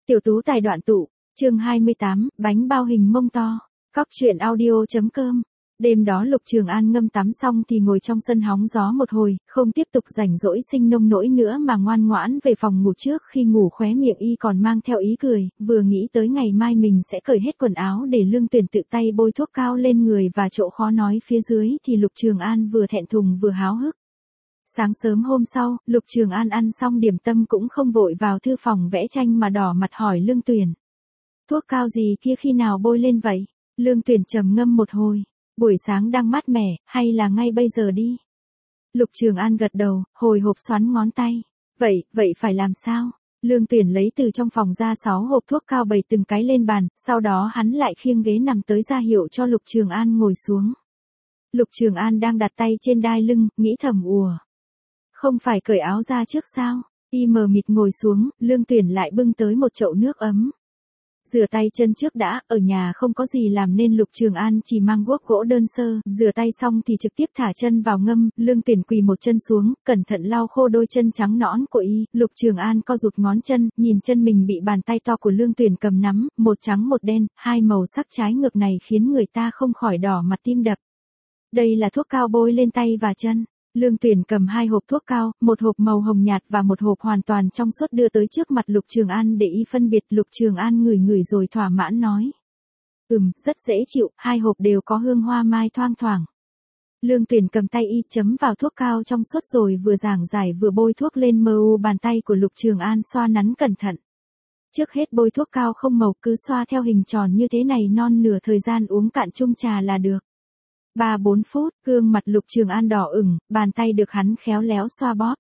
Tiểu tú tài đoạn tụ, chương 28, bánh bao hình mông to. Cóc truyện audio.com. Đêm đó Lục Trường An ngâm tắm xong thì ngồi trong sân hóng gió một hồi, không tiếp tục rảnh rỗi sinh nông nỗi nữa mà ngoan ngoãn về phòng ngủ. Trước khi ngủ khóe miệng y còn mang theo ý cười, vừa nghĩ tới ngày mai mình sẽ cởi hết quần áo để Lương Tuyển tự tay bôi thuốc cao lên người và chỗ khó nói phía dưới thì Lục Trường An vừa thẹn thùng vừa háo hức. Sáng sớm hôm sau, Lục Trường An ăn xong điểm tâm cũng không vội vào thư phòng vẽ tranh mà đỏ mặt hỏi Lương Tuyển. Thuốc cao gì kia khi nào bôi lên vậy? Lương Tuyển trầm ngâm một hồi. Buổi sáng đang mát mẻ, hay là ngay bây giờ đi? Lục Trường An gật đầu, hồi hộp xoắn ngón tay. Vậy phải làm sao? Lương Tuyển lấy từ trong phòng ra 6 hộp thuốc cao bày từng cái lên bàn, sau đó hắn lại khiêng ghế nằm tới ra hiệu cho Lục Trường An ngồi xuống. Lục Trường An đang đặt tay trên đai lưng, nghĩ thầm ùa. Không phải cởi áo ra trước sao? Y mờ mịt ngồi xuống, Lương Tuyển lại bưng tới một chậu nước ấm. Rửa tay chân trước đã, ở nhà không có gì làm nên Lục Trường An chỉ mang guốc gỗ đơn sơ, rửa tay xong thì trực tiếp thả chân vào ngâm. Lương Tuyển quỳ một chân xuống, cẩn thận lau khô đôi chân trắng nõn của y. Lục Trường An co rụt ngón chân, nhìn chân mình bị bàn tay to của Lương Tuyển cầm nắm, một trắng một đen, hai màu sắc trái ngược này khiến người ta không khỏi đỏ mặt tim đập. Đây là thuốc cao bôi lên tay và chân. Lương Tuyển cầm 2 hộp thuốc cao, một hộp màu hồng nhạt và một hộp hoàn toàn trong suốt đưa tới trước mặt Lục Trường An để y phân biệt. Lục Trường An ngửi rồi thỏa mãn nói. Rất dễ chịu, 2 hộp đều có hương hoa mai thoang thoảng. Lương Tuyển cầm tay y chấm vào thuốc cao trong suốt rồi vừa giảng giải vừa bôi thuốc lên bàn tay của Lục Trường An xoa nắn cẩn thận. Trước hết bôi thuốc cao không màu, cứ xoa theo hình tròn như thế này non nửa thời gian uống cạn chung trà là được. 3-4 phút, gương mặt Lục Trường An đỏ ửng, bàn tay được hắn khéo léo xoa bóp.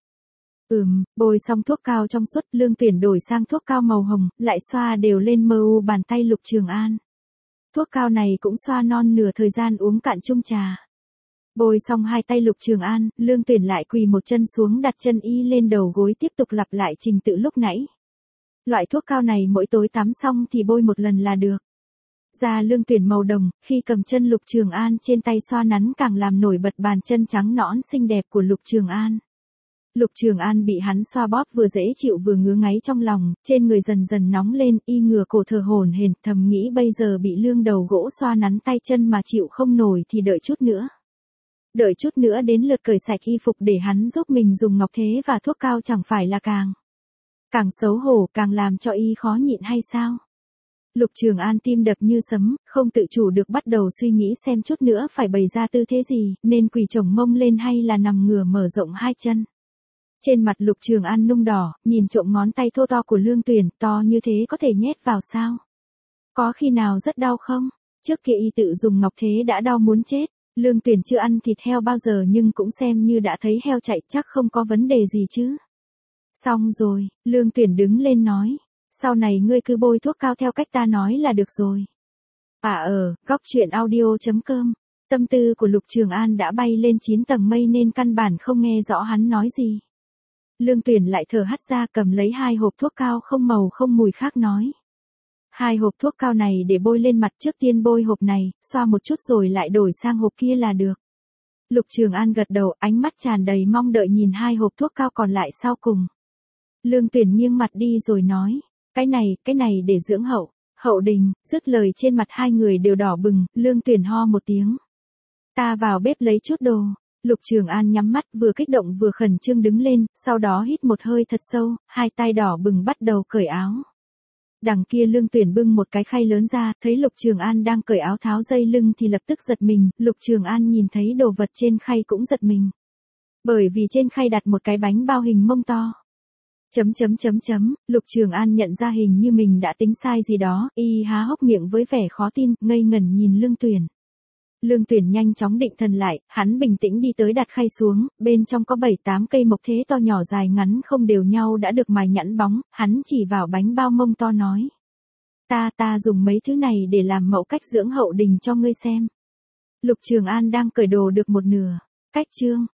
Bôi xong thuốc cao trong suốt, Lương Tuyển đổi sang thuốc cao màu hồng, lại xoa đều lên bàn tay Lục Trường An. Thuốc cao này cũng xoa non nửa thời gian uống cạn chung trà. Bôi xong 2 tay Lục Trường An, Lương Tuyển lại quỳ một chân xuống đặt chân y lên đầu gối tiếp tục lặp lại trình tự lúc nãy. Loại thuốc cao này mỗi tối tắm xong thì bôi một lần là được. Da Lương Tuyển màu đồng, khi cầm chân Lục Trường An trên tay xoa nắn càng làm nổi bật bàn chân trắng nõn xinh đẹp của Lục Trường An. Lục Trường An bị hắn xoa bóp vừa dễ chịu vừa ngứa ngáy trong lòng, trên người dần dần nóng lên, y ngửa cổ thở hổn hển, thầm nghĩ bây giờ bị Lương đầu gỗ xoa nắn tay chân mà chịu không nổi thì đợi chút nữa. Đợi chút nữa đến lượt cởi sạch y phục để hắn giúp mình dùng ngọc thế và thuốc cao chẳng phải là càng xấu hổ, càng làm cho y khó nhịn hay sao? Lục Trường An tim đập như sấm, không tự chủ được bắt đầu suy nghĩ xem chút nữa phải bày ra tư thế gì, nên quỳ chồng mông lên hay là nằm ngửa mở rộng 2 chân. Trên mặt Lục Trường An nung đỏ, nhìn trộm ngón tay thô to của Lương Tuyển, to như thế có thể nhét vào sao? Có khi nào rất đau không? Trước kia y tự dùng ngọc thế đã đau muốn chết. Lương Tuyển chưa ăn thịt heo bao giờ nhưng cũng xem như đã thấy heo chạy, chắc không có vấn đề gì chứ. Xong rồi, Lương Tuyển đứng lên nói. Sau này ngươi cứ bôi thuốc cao theo cách ta nói là được rồi. Cóc truyện audio.com. Tâm tư của Lục Trường An đã bay lên 9 tầng mây nên căn bản không nghe rõ hắn nói gì. Lương Tuyển lại thở hắt ra cầm lấy 2 hộp thuốc cao không màu không mùi khác nói. 2 hộp thuốc cao này để bôi lên mặt, trước tiên bôi hộp này, xoa một chút rồi lại đổi sang hộp kia là được. Lục Trường An gật đầu, ánh mắt tràn đầy mong đợi nhìn 2 hộp thuốc cao còn lại sau cùng. Lương Tuyển nghiêng mặt đi rồi nói. Cái này để dưỡng hậu đình. Dứt lời trên mặt hai người đều đỏ bừng. Lương Tuyển ho một tiếng. Ta vào bếp lấy chút đồ. Lục Trường An nhắm mắt vừa kích động vừa khẩn trương đứng lên, sau đó hít một hơi thật sâu, 2 tay đỏ bừng bắt đầu cởi áo. Đằng kia Lương Tuyển bưng một cái khay lớn ra, thấy Lục Trường An đang cởi áo tháo dây lưng thì lập tức giật mình. Lục Trường An nhìn thấy đồ vật trên khay cũng giật mình. Bởi vì trên khay đặt một cái bánh bao hình mông to. Lục Trường An nhận ra hình như mình đã tính sai gì đó, y há hốc miệng với vẻ khó tin, ngây ngẩn nhìn Lương Tuyển. Lương Tuyển nhanh chóng định thần lại, hắn bình tĩnh đi tới đặt khay xuống, bên trong có 7-8 cây mộc thế to nhỏ dài ngắn không đều nhau đã được mài nhẵn bóng, hắn chỉ vào bánh bao mông to nói. Ta dùng mấy thứ này để làm mẫu cách dưỡng hậu đình cho ngươi xem. Lục Trường An đang cởi đồ được một nửa. Cách chương.